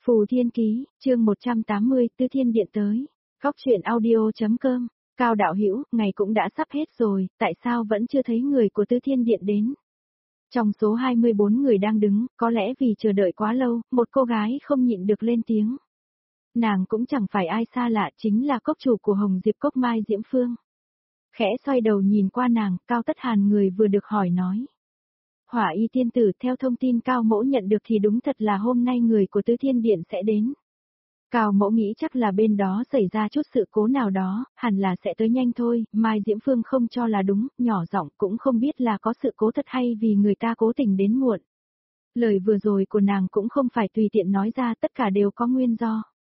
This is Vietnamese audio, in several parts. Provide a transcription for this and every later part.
Phù Thiên Ký, chương 180, Tư Thiên Điện tới. Góc truyện audio.com. Cao đạo hữu, ngày cũng đã sắp hết rồi, tại sao vẫn chưa thấy người của Tư Thiên Điện đến? Trong số 24 người đang đứng, có lẽ vì chờ đợi quá lâu, một cô gái không nhịn được lên tiếng. Nàng cũng chẳng phải ai xa lạ, chính là cốc chủ của Hồng Diệp Cốc Mai Diễm Phương. Khẽ xoay đầu nhìn qua nàng, Cao Tất Hàn người vừa được hỏi nói. Hỏa Y tiên tử, theo thông tin Cao Mỗ nhận được thì đúng thật là hôm nay người của Tư Thiên Điện sẽ đến. Cao Mỗ nghĩ chắc là bên đó xảy ra chút sự cố nào đó, hẳn là sẽ tới nhanh thôi, Mai Diễm Phương không cho là đúng, nhỏ giọng cũng không biết là có sự cố thật hay vì người ta cố tình đến muộn. Lời vừa rồi của nàng cũng không phải tùy tiện nói ra, tất cả đều có nguyên do.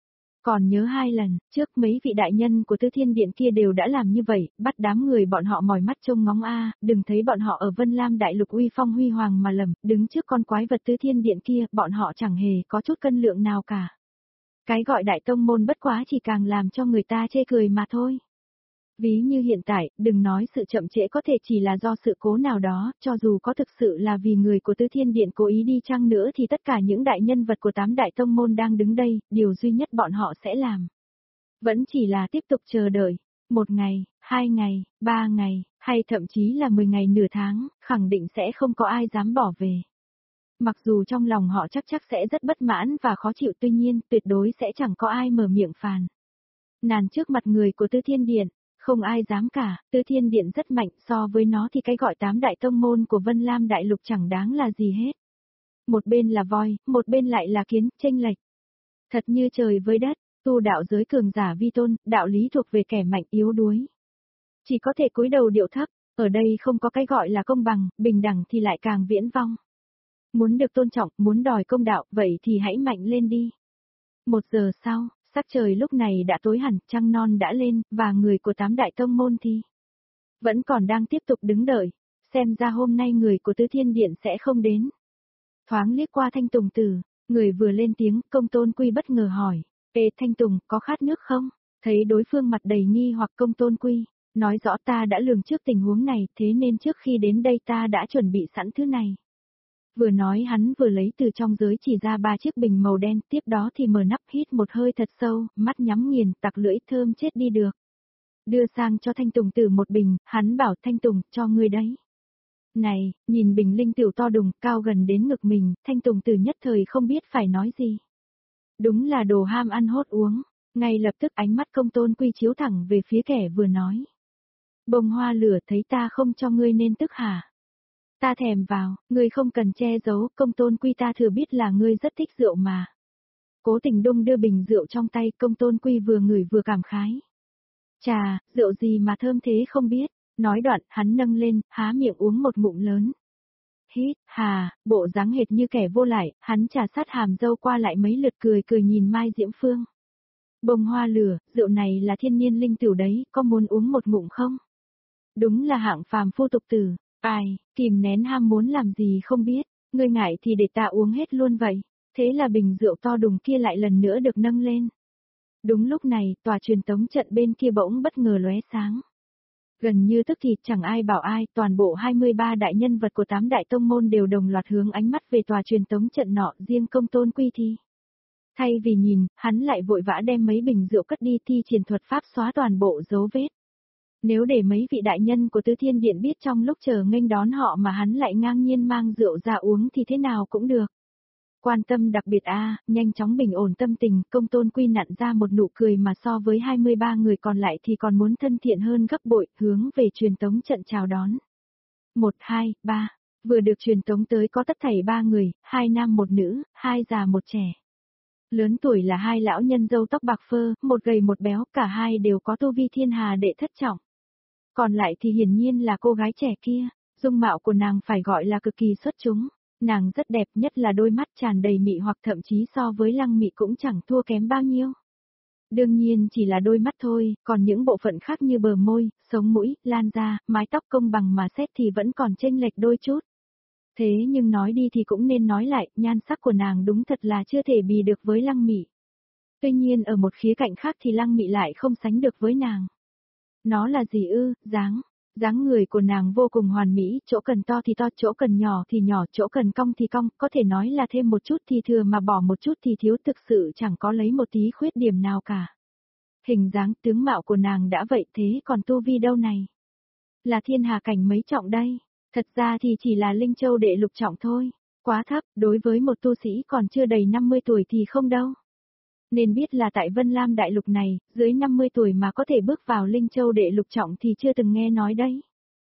Còn nhớ 2 lần, trước mấy vị đại nhân của Tư Thiên Điện kia đều đã làm như vậy, bắt đám người bọn họ mỏi mắt trông ngóng đừng thấy bọn họ ở Vân Lam Đại Lục uy phong huy hoàng mà lầm, đứng trước con quái vật Tư Thiên Điện kia, bọn họ chẳng hề có chút cân lượng nào cả. Cái gọi đại tông môn bất quá chỉ càng làm cho người ta chê cười mà thôi. Ví như hiện tại, đừng nói sự chậm trễ có thể chỉ là do sự cố nào đó, cho dù có thực sự là vì người của Tư Thiên Điện cố ý đi chăng nữa thì tất cả những đại nhân vật của 8 đại tông môn đang đứng đây, điều duy nhất bọn họ sẽ làm. Vẫn chỉ là tiếp tục chờ đợi. 1 ngày, 2 ngày, 3 ngày, hay thậm chí là 10 ngày nửa tháng, khẳng định sẽ không có ai dám bỏ về. Mặc dù trong lòng họ chắc sẽ rất bất mãn và khó chịu, tuy nhiên tuyệt đối sẽ chẳng có ai mở miệng phàn nàn trước mặt người của Tư Thiên Điện. Không ai dám cả, Tư Thiên Điện rất mạnh, so với nó thì cái gọi 8 đại tông môn của Vân Lam Đại Lục chẳng đáng là gì hết. Một bên là voi, một bên lại là kiến, chênh lệch. Thật như trời với đất, tu đạo giới cường giả vi tôn, đạo lý thuộc về kẻ mạnh yếu đuối. Chỉ có thể cúi đầu điệu thấp, ở đây không có cái gọi là công bằng, bình đẳng thì lại càng viễn vong. Muốn được tôn trọng, muốn đòi công đạo, vậy thì hãy mạnh lên đi. 1 giờ sau, sắc trời lúc này đã tối hẳn, trăng non đã lên, và người của 8 đại tông môn thì vẫn còn đang tiếp tục đứng đợi, xem ra hôm nay người của Tư Thiên Điện sẽ không đến. Thoáng liếc qua Thanh Tùng Tử, người vừa lên tiếng, Công Tôn Quy bất ngờ hỏi, Ê Thanh Tùng, có khát nước không? Thấy đối phương mặt đầy nghi hoặc Công Tôn Quy, nói rõ ta đã lường trước tình huống này, thế nên trước khi đến đây ta đã chuẩn bị sẵn thứ này. Vừa nói hắn vừa lấy từ trong giới chỉ ra 3 chiếc bình màu đen, tiếp đó thì mở nắp hít một hơi thật sâu, mắt nhắm nghiền, tặc lưỡi thơm chết đi được. Đưa sang cho Thanh Tùng Tử một bình, hắn bảo Thanh Tùng, cho ngươi đấy. Này, nhìn bình linh tiểu to đùng, cao gần đến ngực mình, Thanh Tùng Tử nhất thời không biết phải nói gì. Đúng là đồ ham ăn hốt uống, ngay lập tức ánh mắt Công Tôn Quy chiếu thẳng về phía kẻ vừa nói. Bông hoa lửa, thấy ta không cho ngươi nên tức hả? Ta thèm vào, ngươi không cần che giấu, Công Tôn Quy ta thừa biết là ngươi rất thích rượu mà. Cố Tình Đung đưa bình rượu trong tay, Công Tôn Quy vừa ngửi vừa cảm khái. Chà, rượu gì mà thơm thế không biết, nói đoạn, hắn nâng lên, há miệng uống một ngụm lớn. Hít, hà, bộ dáng hệt như kẻ vô lại, hắn trà sát hàm râu qua lại mấy lượt cười nhìn Mai Diễm Phương. Bông hoa lửa, rượu này là thiên niên linh tửu đấy, có muốn uống một ngụm không? Đúng là hạng phàm phu tục tử. Ai, kìm nén ham muốn làm gì không biết, ngươi ngại thì để ta uống hết luôn vậy. Thế là bình rượu to đùng kia lại lần nữa được nâng lên. Đúng lúc này, tòa truyền tống trận bên kia bỗng bất ngờ lóe sáng. Gần như tức thì chẳng ai bảo ai, toàn bộ 23 đại nhân vật của 8 đại tông môn đều đồng loạt hướng ánh mắt về tòa truyền tống trận nọ, riêng Công Tôn Quy thì. Thay vì nhìn, hắn lại vội vã đem mấy bình rượu cất đi thi triển thuật pháp xóa toàn bộ dấu vết. Nếu để mấy vị đại nhân của Tư Thiên Điện biết trong lúc chờ nghênh đón họ mà hắn lại ngang nhiên mang rượu ra uống thì thế nào cũng được. Quan tâm đặc biệt nhanh chóng bình ổn tâm tình, Công Tôn Quy nặn ra một nụ cười mà so với 23 người còn lại thì còn muốn thân thiện hơn gấp bội, hướng về truyền tống trận chào đón. 1, 2, 3, vừa được truyền tống tới có tất thảy 3 người, 2 nam 1 nữ, 2 già 1 trẻ. Lớn tuổi là 2 lão nhân râu tóc bạc phơ, một gầy một béo, cả hai đều có tu vi thiên hà đệ thất trọng. Còn lại thì hiển nhiên là cô gái trẻ kia, dung mạo của nàng phải gọi là cực kỳ xuất chúng, nàng rất đẹp, nhất là đôi mắt tràn đầy mị hoặc thậm chí so với Lăng Mị cũng chẳng thua kém bao nhiêu. Đương nhiên chỉ là đôi mắt thôi, còn những bộ phận khác như bờ môi, sống mũi, lan da, mái tóc công bằng mà xét thì vẫn còn chênh lệch đôi chút. Thế nhưng nói đi thì cũng nên nói lại, nhan sắc của nàng đúng thật là chưa thể bì được với Lăng Mị. Tuy nhiên ở một khía cạnh khác thì Lăng Mị lại không sánh được với nàng. Nó là gì ư, dáng Dáng người của nàng vô cùng hoàn mỹ, chỗ cần to thì to, chỗ cần nhỏ thì nhỏ, chỗ cần cong thì cong, có thể nói là thêm một chút thì thừa mà bỏ một chút thì thiếu, thực sự chẳng có lấy một tí khuyết điểm nào cả. Hình dáng tướng mạo của nàng đã vậy thế còn tu vi đâu này? Là thiên hà cảnh mấy trọng đây? Thật ra thì chỉ là Linh Châu đệ lục trọng thôi. Quá thấp, đối với một tu sĩ còn chưa đầy 50 tuổi thì không đâu. Nên biết là tại Vân Lam đại lục này, dưới 50 tuổi mà có thể bước vào Linh Châu đệ lục trọng thì chưa từng nghe nói đấy.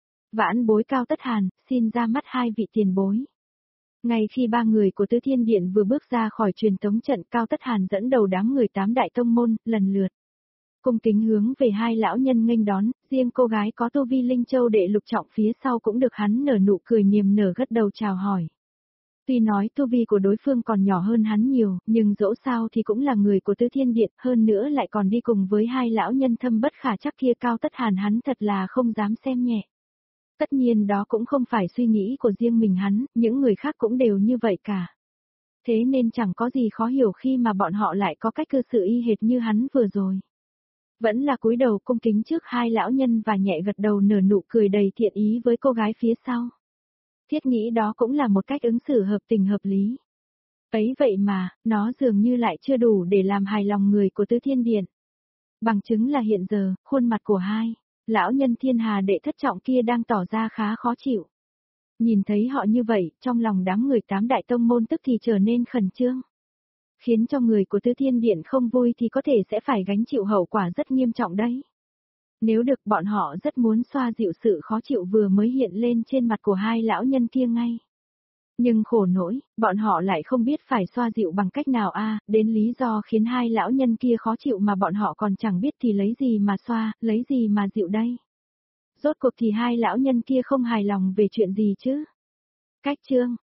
Vãn bối Cao Tất Hàn, xin ra mắt hai vị tiền bối. Ngay khi ba người của Tứ Thiên Điện vừa bước ra khỏi truyền tống trận, Cao Tất Hàn dẫn đầu đám người 8 đại tông môn, lần lượt cung kính hướng về hai lão nhân nghênh đón, riêng cô gái có tu vi Linh Châu đệ lục trọng phía sau cũng được hắn nở nụ cười niềm nở gật đầu chào hỏi. Tuy nói tu vi của đối phương còn nhỏ hơn hắn nhiều, nhưng dẫu sao thì cũng là người của Tứ Thiên Điện, hơn nữa lại còn đi cùng với hai lão nhân thâm bất khả trắc kia, Cao Tất Hàn hắn thật là không dám xem nhẹ. Tất nhiên đó cũng không phải suy nghĩ của riêng mình hắn, những người khác cũng đều như vậy cả. Thế nên chẳng có gì khó hiểu khi mà bọn họ lại có cách cư xử y hệt như hắn vừa rồi. Vẫn là cúi đầu cung kính trước hai lão nhân và nhẹ gật đầu nở nụ cười đầy thiện ý với cô gái phía sau. Thiết nghĩ đó cũng là một cách ứng xử hợp tình hợp lý. Ấy vậy mà, nó dường như lại chưa đủ để làm hài lòng người của Tứ Thiên Điện. Bằng chứng là hiện giờ, khuôn mặt của hai lão nhân thiên hà đệ thất trọng kia đang tỏ ra khá khó chịu. Nhìn thấy họ như vậy, trong lòng đám người 8 đại tông môn tức thì trở nên khẩn trương. Khiến cho người của Tứ Thiên Điện không vui thì có thể sẽ phải gánh chịu hậu quả rất nghiêm trọng đấy. Nếu được, bọn họ rất muốn xoa dịu sự khó chịu vừa mới hiện lên trên mặt của hai lão nhân kia ngay. Nhưng khổ nỗi, bọn họ lại không biết phải xoa dịu bằng cách nào đến lý do khiến hai lão nhân kia khó chịu mà bọn họ còn chẳng biết thì lấy gì mà xoa, lấy gì mà dịu đây. Rốt cuộc thì hai lão nhân kia không hài lòng về chuyện gì chứ? Cách chương